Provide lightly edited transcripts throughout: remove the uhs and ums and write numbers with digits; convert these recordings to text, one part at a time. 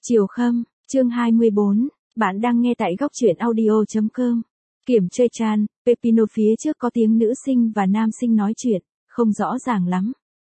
Chiều Khâm, chương 24, bạn đang nghe tại góc truyện audio.com. Kiểm chơi chan, Pepino phía trước có tiếng nữ sinh và nam sinh nói chuyện, không rõ ràng lắm.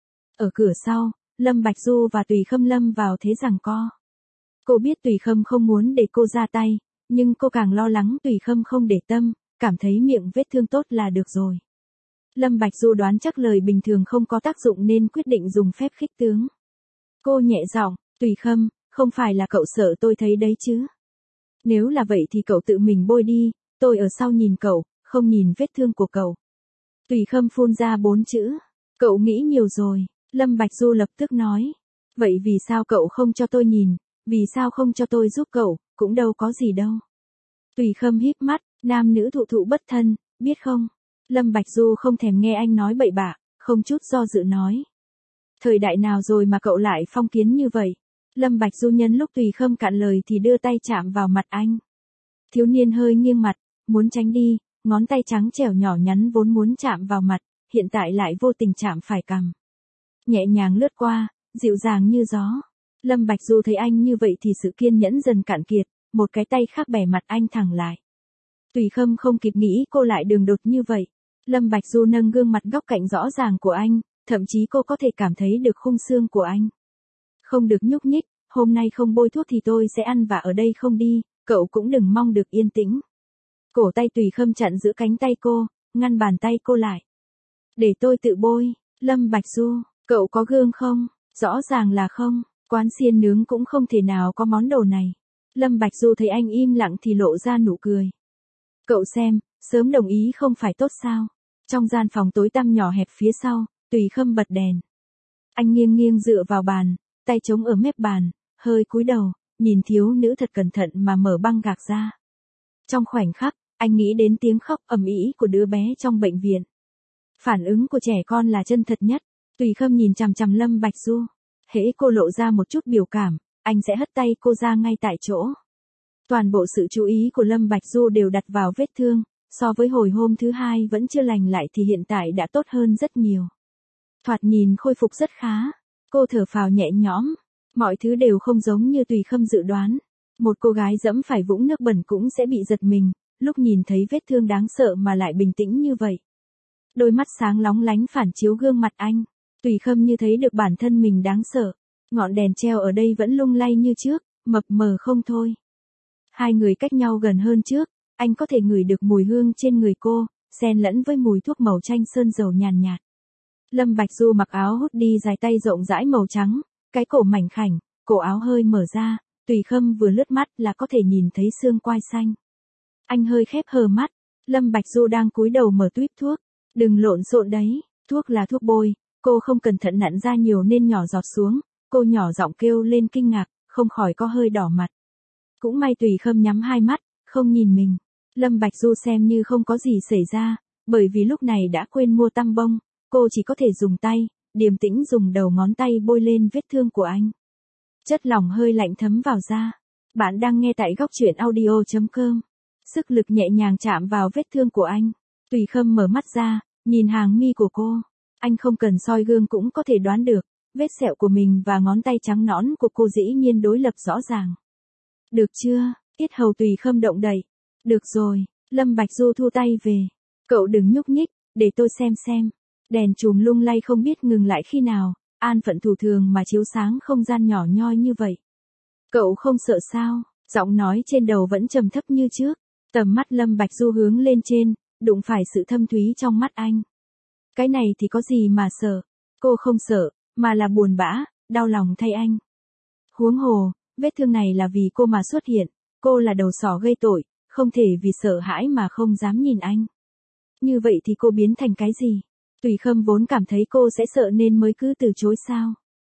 Ở cửa sau, Lâm Bạch Du và Tùy Khâm lâm vào thế giằng co. Cô biết Tùy Khâm không muốn để cô ra tay, nhưng cô càng lo lắng Tùy Khâm không để tâm, cảm thấy miệng vết thương tốt là được rồi. Lâm Bạch Du đoán chắc lời bình thường không có tác dụng nên quyết định dùng phép khích tướng. Cô nhẹ giọng, Tùy Khâm, không phải là cậu sợ tôi thấy đấy chứ? Nếu là vậy thì cậu tự mình bôi đi, tôi ở sau nhìn cậu, không nhìn vết thương của cậu. Tùy Khâm phun ra 4 chữ. Cậu nghĩ nhiều rồi, Lâm Bạch Du lập tức nói. Vậy vì sao cậu không cho tôi nhìn, vì sao không cho tôi giúp cậu, cũng đâu có gì đâu. Tùy Khâm híp mắt, nam nữ thụ thụ bất thân, biết không? Lâm Bạch Du không thèm nghe anh nói bậy bạ, không chút do dự nói. Thời đại nào rồi mà cậu lại phong kiến như vậy? Lâm Bạch Du nhân lúc Tùy Khâm cạn lời thì đưa tay chạm vào mặt anh. Thiếu niên hơi nghiêng mặt, muốn tránh đi, ngón tay trắng trẻo nhỏ nhắn vốn muốn chạm vào mặt, hiện tại lại vô tình chạm phải cằm. Nhẹ nhàng lướt qua, dịu dàng như gió. Lâm Bạch Du thấy anh như vậy thì sự kiên nhẫn dần cạn kiệt, một cái tay khác bẻ mặt anh thẳng lại. Tùy Khâm không kịp nghĩ cô lại đường đột như vậy. Lâm Bạch Du nâng gương mặt góc cạnh rõ ràng của anh, thậm chí cô có thể cảm thấy được khung xương của anh. Không được nhúc nhích, hôm nay không bôi thuốc thì tôi sẽ ăn và ở đây không đi, cậu cũng đừng mong được yên tĩnh. Cổ tay Tùy Khâm chặn giữa cánh tay cô, ngăn bàn tay cô lại. Để tôi tự bôi, Lâm Bạch Du, cậu có gương không? Rõ ràng là không, quán xiên nướng cũng không thể nào có món đồ này. Lâm Bạch Du thấy anh im lặng thì lộ ra nụ cười. Cậu xem, sớm đồng ý không phải tốt sao? Trong gian phòng tối tăm nhỏ hẹp phía sau, Tùy Khâm bật đèn. Anh nghiêng nghiêng dựa vào bàn, tay chống ở mép bàn, hơi cúi đầu, nhìn thiếu nữ thật cẩn thận mà mở băng gạc ra. Trong khoảnh khắc, anh nghĩ đến tiếng khóc ầm ĩ của đứa bé trong bệnh viện. Phản ứng của trẻ con là chân thật nhất. Tùy Khâm nhìn chằm chằm Lâm Bạch Du. Hễ cô lộ ra một chút biểu cảm, anh sẽ hất tay cô ra ngay tại chỗ. Toàn bộ sự chú ý của Lâm Bạch Du đều đặt vào vết thương, so với hồi hôm thứ hai vẫn chưa lành lại thì hiện tại đã tốt hơn rất nhiều. Thoạt nhìn khôi phục rất khá. Cô thở phào nhẹ nhõm. Mọi thứ đều không giống như Tùy Khâm dự đoán. Một cô gái dẫm phải vũng nước bẩn cũng sẽ bị giật mình, lúc nhìn thấy vết thương đáng sợ mà lại bình tĩnh như vậy. Đôi mắt sáng lóng lánh phản chiếu gương mặt anh. Tùy Khâm như thấy được bản thân mình đáng sợ. Ngọn đèn treo ở đây vẫn lung lay như trước, mập mờ không thôi. Hai người cách nhau gần hơn trước, anh có thể ngửi được mùi hương trên người cô, xen lẫn với mùi thuốc màu chanh sơn dầu nhàn nhạt. Lâm Bạch Du mặc áo hoodie dài tay rộng rãi màu trắng, cái cổ mảnh khảnh, cổ áo hơi mở ra, Tùy Khâm vừa lướt mắt là có thể nhìn thấy xương quai xanh. Anh hơi khép hờ mắt, Lâm Bạch Du đang cúi đầu mở tuýp thuốc, đừng lộn xộn đấy, thuốc là thuốc bôi, cô không cẩn thận nặn ra nhiều nên nhỏ giọt xuống, cô nhỏ giọng kêu lên kinh ngạc, không khỏi có hơi đỏ mặt. Cũng may Tùy Khâm nhắm hai mắt, không nhìn mình. Lâm Bạch Du xem như không có gì xảy ra, bởi vì lúc này đã quên mua tăm bông, cô chỉ có thể dùng tay, điềm tĩnh dùng đầu ngón tay bôi lên vết thương của anh. Chất lỏng hơi lạnh thấm vào da. Bạn đang nghe tại góc truyện audio.com. Sức lực nhẹ nhàng chạm vào vết thương của anh. Tùy Khâm mở mắt ra, nhìn hàng mi của cô. Anh không cần soi gương cũng có thể đoán được, vết sẹo của mình và ngón tay trắng nõn của cô dĩ nhiên đối lập rõ ràng. Được chưa? Yết hầu Tùy Khâm động đậy. Được rồi, Lâm Bạch Du thu tay về. Cậu đừng nhúc nhích, để tôi xem. Đèn chùm lung lay không biết ngừng lại khi nào, an phận thủ thường mà chiếu sáng không gian nhỏ nhoi như vậy. Cậu không sợ sao? Giọng nói trên đầu vẫn trầm thấp như trước. Tầm mắt Lâm Bạch Du hướng lên trên, đụng phải sự thâm thúy trong mắt anh. Cái này thì có gì mà sợ? Cô không sợ, mà là buồn bã, đau lòng thay anh. Huống hồ, vết thương này là vì cô mà xuất hiện, cô là đầu sỏ gây tội, không thể vì sợ hãi mà không dám nhìn anh. Như vậy thì cô biến thành cái gì? Tùy Khâm vốn cảm thấy cô sẽ sợ nên mới cứ từ chối sao?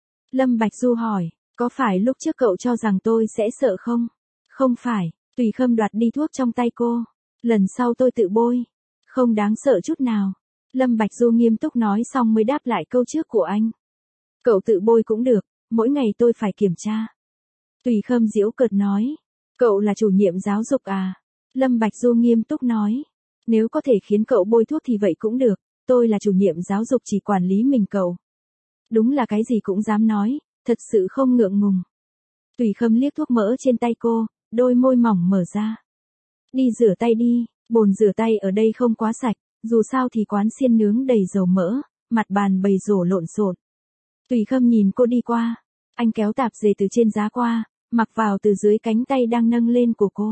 Lâm Bạch Du hỏi, có phải lúc trước cậu cho rằng tôi sẽ sợ không? Không phải, Tùy Khâm đoạt đi thuốc trong tay cô. Lần sau tôi tự bôi. Không đáng sợ chút nào. Lâm Bạch Du nghiêm túc nói xong mới đáp lại câu trước của anh. Cậu tự bôi cũng được, mỗi ngày tôi phải kiểm tra. Tùy Khâm giễu cợt nói, cậu là chủ nhiệm giáo dục à? Lâm Bạch Du nghiêm túc nói, nếu có thể khiến cậu bôi thuốc thì vậy cũng được, tôi là chủ nhiệm giáo dục chỉ quản lý mình cậu. Đúng là cái gì cũng dám nói, thật sự không ngượng ngùng. Tùy Khâm liếc thuốc mỡ trên tay cô, đôi môi mỏng mở ra. Đi rửa tay đi, bồn rửa tay ở đây không quá sạch, dù sao thì quán xiên nướng đầy dầu mỡ, mặt bàn bầy rổ lộn xộn. Tùy Khâm nhìn cô đi qua, anh kéo tạp dề từ trên giá qua, mặc vào từ dưới cánh tay đang nâng lên của cô.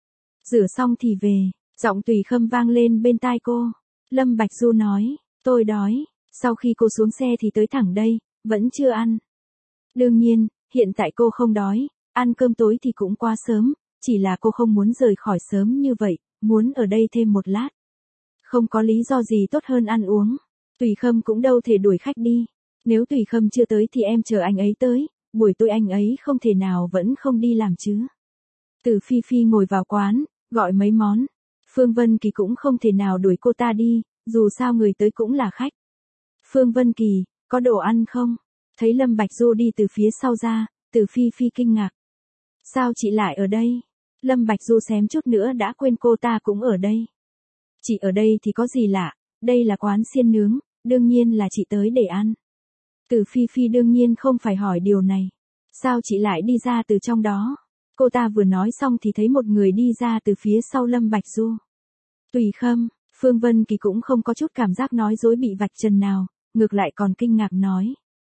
Rửa xong thì về, giọng Tùy Khâm vang lên bên tai cô. Lâm Bạch Du nói, tôi đói, sau khi cô xuống xe thì tới thẳng đây, vẫn chưa ăn. Đương nhiên, hiện tại cô không đói, ăn cơm tối thì cũng quá sớm, chỉ là cô không muốn rời khỏi sớm như vậy, muốn ở đây thêm một lát. Không có lý do gì tốt hơn ăn uống. Tùy Khâm cũng đâu thể đuổi khách đi. Nếu Tùy Khâm chưa tới thì em chờ anh ấy tới, buổi tối anh ấy không thể nào vẫn không đi làm chứ. Từ Phi Phi ngồi vào quán, gọi mấy món. Phương Vân Kỳ cũng không thể nào đuổi cô ta đi, dù sao người tới cũng là khách. Phương Vân Kỳ, có đồ ăn không? Thấy Lâm Bạch Du đi từ phía sau ra, Từ Phi Phi kinh ngạc. Sao chị lại ở đây? Lâm Bạch Du xém chút nữa đã quên cô ta cũng ở đây. Chị ở đây thì có gì lạ, đây là quán xiên nướng, đương nhiên là chị tới để ăn. Từ Phi Phi đương nhiên không phải hỏi điều này. Sao chị lại đi ra từ trong đó? Cô ta vừa nói xong thì thấy một người đi ra từ phía sau Lâm Bạch Du. Tùy Khâm, Phương Vân Kỳ cũng không có chút cảm giác nói dối bị vạch trần nào, ngược lại còn kinh ngạc nói.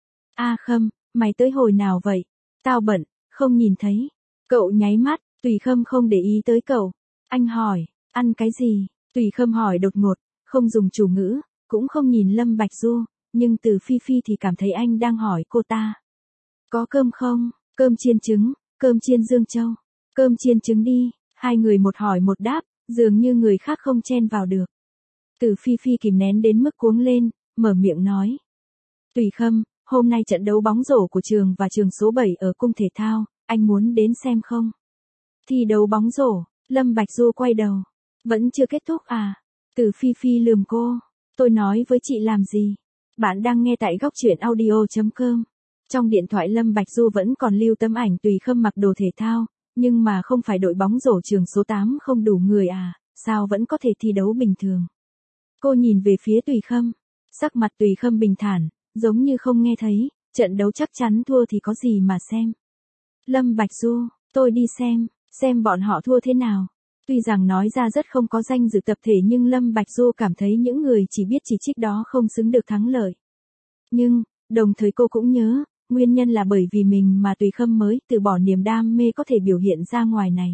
A Khâm, mày tới hồi nào vậy? Tao bận, không nhìn thấy. Cậu nháy mắt, Tùy Khâm không để ý tới cậu. Anh hỏi, ăn cái gì? Tùy Khâm hỏi đột ngột, không dùng chủ ngữ, cũng không nhìn Lâm Bạch Du, nhưng Từ Phi Phi thì cảm thấy anh đang hỏi cô ta. Có cơm không? Cơm chiên trứng, cơm chiên Dương Châu. Cơm chiên trứng đi, hai người một hỏi một đáp, dường như người khác không chen vào được. Từ Phi Phi kìm nén đến mức cuống lên, mở miệng nói. Tùy Khâm, hôm nay trận đấu bóng rổ của trường và trường số 7 ở cung thể thao, anh muốn đến xem không? Thi đấu bóng rổ, Lâm Bạch Du quay đầu. Vẫn chưa kết thúc à? Từ Phi Phi lườm cô. Tôi nói với chị làm gì? Bạn đang nghe tại góc truyện audio.com. Trong điện thoại Lâm Bạch Du vẫn còn lưu tấm ảnh Tùy Khâm mặc đồ thể thao, nhưng mà không phải đội bóng rổ trường số 8 không đủ người à, sao vẫn có thể thi đấu bình thường. Cô nhìn về phía Tùy Khâm, sắc mặt Tùy Khâm bình thản, giống như không nghe thấy, trận đấu chắc chắn thua thì có gì mà xem. Lâm Bạch Du, tôi đi xem bọn họ thua thế nào. Tuy rằng nói ra rất không có danh dự tập thể nhưng Lâm Bạch Du cảm thấy những người chỉ biết chỉ trích đó không xứng được thắng lợi. Nhưng, đồng thời cô cũng nhớ, nguyên nhân là bởi vì mình mà Tùy Khâm mới từ bỏ niềm đam mê có thể biểu hiện ra ngoài này.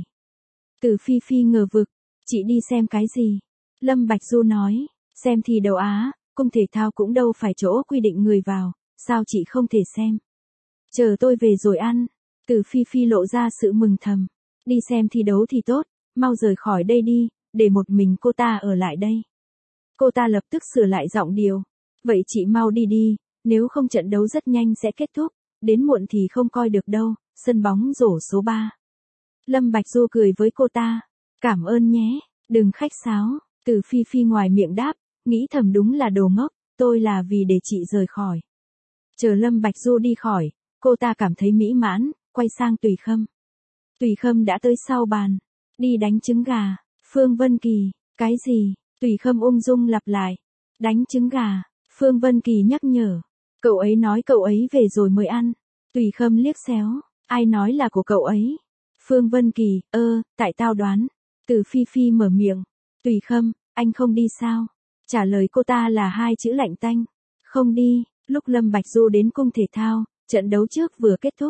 Từ Phi Phi ngờ vực, chị đi xem cái gì? Lâm Bạch Du nói, xem thi đấu Á, cung thể thao cũng đâu phải chỗ quy định người vào, sao chị không thể xem? Chờ tôi về rồi ăn. Từ Phi Phi lộ ra sự mừng thầm. Đi xem thi đấu thì tốt, mau rời khỏi đây đi, để một mình cô ta ở lại đây. Cô ta lập tức sửa lại giọng điệu. Vậy chị mau đi đi, nếu không trận đấu rất nhanh sẽ kết thúc, đến muộn thì không coi được đâu, sân bóng rổ số 3. Lâm Bạch Du cười với cô ta. Cảm ơn nhé, đừng khách sáo. Từ Phi Phi ngoài miệng đáp, nghĩ thầm đúng là đồ ngốc, tôi là vì để chị rời khỏi. Chờ Lâm Bạch Du đi khỏi, cô ta cảm thấy mỹ mãn, quay sang Tùy Khâm. Tùy Khâm đã tới sau bàn. Đi đánh trứng gà. Phương Vân Kỳ, cái gì? Tùy Khâm ung dung lặp lại. Đánh trứng gà. Phương Vân Kỳ nhắc nhở. Cậu ấy nói cậu ấy về rồi mới ăn. Tùy Khâm liếc xéo. Ai nói là của cậu ấy? Phương Vân Kỳ, tại tao đoán. Từ Phi Phi mở miệng. Tùy Khâm, anh không đi sao? Trả lời cô ta là hai chữ lạnh tanh. Không đi. Lúc Lâm Bạch Du đến cung thể thao, trận đấu trước vừa kết thúc.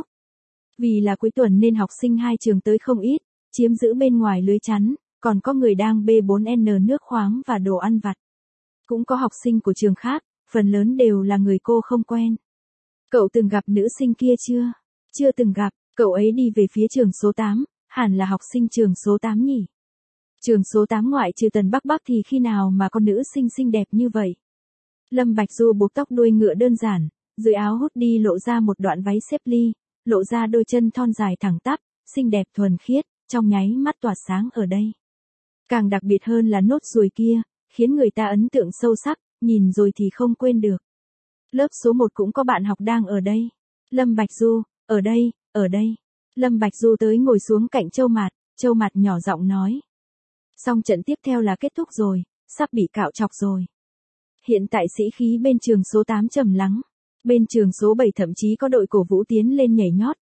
Vì là cuối tuần nên học sinh hai trường tới không ít, chiếm giữ bên ngoài lưới chắn, còn có người đang bê 4N nước khoáng và đồ ăn vặt. Cũng có học sinh của trường khác, phần lớn đều là người cô không quen. Cậu từng gặp nữ sinh kia chưa? Chưa từng gặp, cậu ấy đi về phía trường số 8, hẳn là học sinh trường số 8 nhỉ? Trường số 8 ngoại trừ Tần Bắc Bắc thì khi nào mà có nữ sinh xinh đẹp như vậy? Lâm Bạch Du buộc tóc đuôi ngựa đơn giản, dưới áo hút đi lộ ra một đoạn váy xếp ly, lộ ra đôi chân thon dài thẳng tắp, xinh đẹp thuần khiết, trong nháy mắt tỏa sáng ở đây. Càng đặc biệt hơn là nốt ruồi kia, khiến người ta ấn tượng sâu sắc, nhìn rồi thì không quên được. Lớp số 1 cũng có bạn học đang ở đây. Lâm Bạch Du, ở đây. Lâm Bạch Du tới ngồi xuống cạnh Châu Mạt nhỏ giọng nói. Xong trận tiếp theo là kết thúc rồi, sắp bị cạo chọc rồi. Hiện tại sĩ khí bên trường số 8 trầm lắng. Bên trường số 7 thậm chí có đội cổ vũ tiến lên nhảy nhót,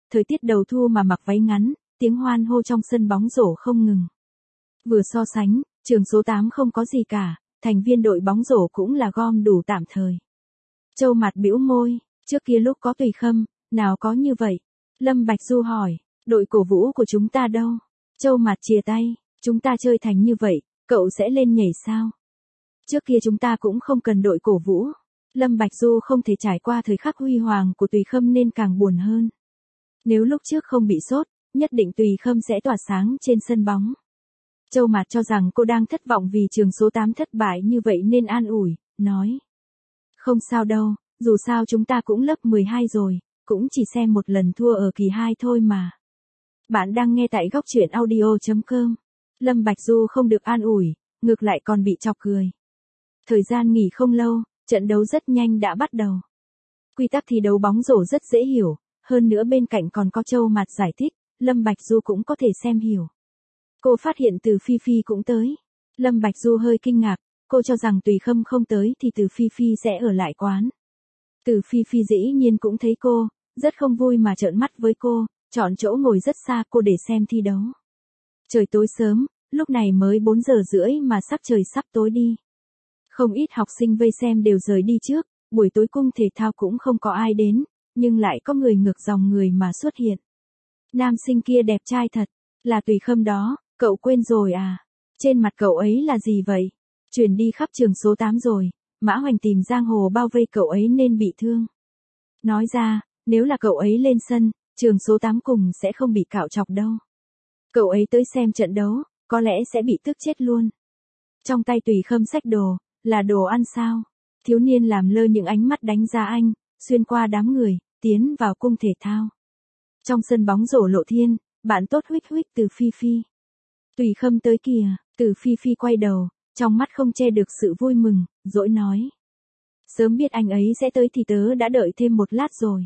thời tiết đầu thu mà mặc váy ngắn, tiếng hoan hô trong sân bóng rổ không ngừng. Vừa so sánh, trường số 8 không có gì cả, thành viên đội bóng rổ cũng là gom đủ tạm thời. Châu Mạt bĩu môi, trước kia lúc có Tùy Khâm, nào có như vậy. Lâm Bạch Du hỏi, đội cổ vũ của chúng ta đâu? Châu Mạt chìa tay, chúng ta chơi thành như vậy, cậu sẽ lên nhảy sao? Trước kia chúng ta cũng không cần đội cổ vũ. Lâm Bạch Du không thể trải qua thời khắc huy hoàng của Tùy Khâm nên càng buồn hơn. Nếu lúc trước không bị sốt, nhất định Tùy Khâm sẽ tỏa sáng trên sân bóng. Châu Mạt cho rằng cô đang thất vọng vì trường số 8 thất bại như vậy nên an ủi, nói. Không sao đâu, dù sao chúng ta cũng lớp 12 rồi, cũng chỉ xem một lần thua ở kỳ 2 thôi mà. Bạn đang nghe tại góc truyện audio.com. Lâm Bạch Du không được an ủi, ngược lại còn bị chọc cười. Thời gian nghỉ không lâu, trận đấu rất nhanh đã bắt đầu. Quy tắc thi đấu bóng rổ rất dễ hiểu, hơn nữa bên cạnh còn có Châu Mạt giải thích, Lâm Bạch Du cũng có thể xem hiểu. Cô phát hiện Từ Phi Phi cũng tới. Lâm Bạch Du hơi kinh ngạc, cô cho rằng Tùy Khâm không tới thì Từ Phi Phi sẽ ở lại quán. Từ Phi Phi dĩ nhiên cũng thấy cô, rất không vui mà trợn mắt với cô, chọn chỗ ngồi rất xa cô để xem thi đấu. Trời tối sớm, lúc này mới 4 giờ rưỡi mà sắc trời sắp tối đi. Không ít học sinh vây xem đều rời đi trước, buổi tối cung thể thao cũng không có ai đến, nhưng lại có người ngược dòng người mà xuất hiện. Nam sinh kia đẹp trai thật, là Tùy Khâm đó, cậu quên rồi à? Trên mặt cậu ấy là gì vậy? Truyền đi khắp trường số 8 rồi, Mã Hoành tìm giang hồ bao vây cậu ấy nên bị thương. Nói ra, nếu là cậu ấy lên sân, trường số 8 cùng sẽ không bị cạo chọc đâu. Cậu ấy tới xem trận đấu, có lẽ sẽ bị tức chết luôn. Trong tay Tùy Khâm xách đồ, là đồ ăn sao? Thiếu niên làm lơ những ánh mắt đánh giá anh, xuyên qua đám người, tiến vào cung thể thao. Trong sân bóng rổ Lộ Thiên, bạn tốt huých huých Từ Phi Phi. Tùy Khâm tới kìa, Từ Phi Phi quay đầu, trong mắt không che được sự vui mừng, dỗi nói. Sớm biết anh ấy sẽ tới thì tớ đã đợi thêm một lát rồi.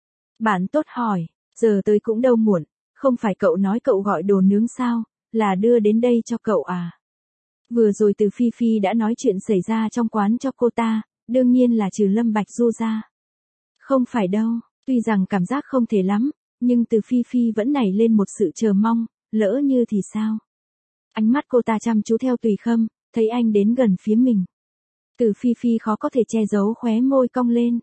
Bạn tốt hỏi, giờ tới cũng đâu muộn, không phải cậu nói cậu gọi đồ nướng sao, là đưa đến đây cho cậu à? Vừa rồi Từ Phi Phi đã nói chuyện xảy ra trong quán cho cô ta, đương nhiên là trừ Lâm Bạch Du ra. Không phải đâu, tuy rằng cảm giác không thể lắm, nhưng Từ Phi Phi vẫn nảy lên một sự chờ mong, lỡ như thì sao? Ánh mắt cô ta chăm chú theo Tùy Khâm, thấy anh đến gần phía mình. Từ Phi Phi khó có thể che giấu khóe môi cong lên.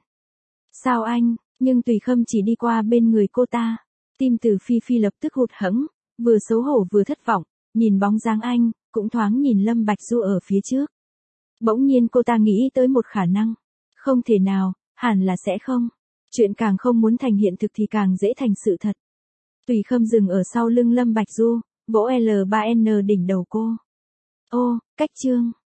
Sao anh? Nhưng Tùy Khâm chỉ đi qua bên người cô ta. Tim Từ Phi Phi lập tức hụt hẫng, vừa xấu hổ vừa thất vọng, nhìn bóng dáng anh, cũng thoáng nhìn Lâm Bạch Du ở phía trước. Bỗng nhiên cô ta nghĩ tới một khả năng. Không thể nào, hẳn là sẽ không. Chuyện càng không muốn thành hiện thực thì càng dễ thành sự thật. Tùy Khâm dừng ở sau lưng Lâm Bạch Du, vỗ L3N đỉnh đầu cô. Ô, cách chương.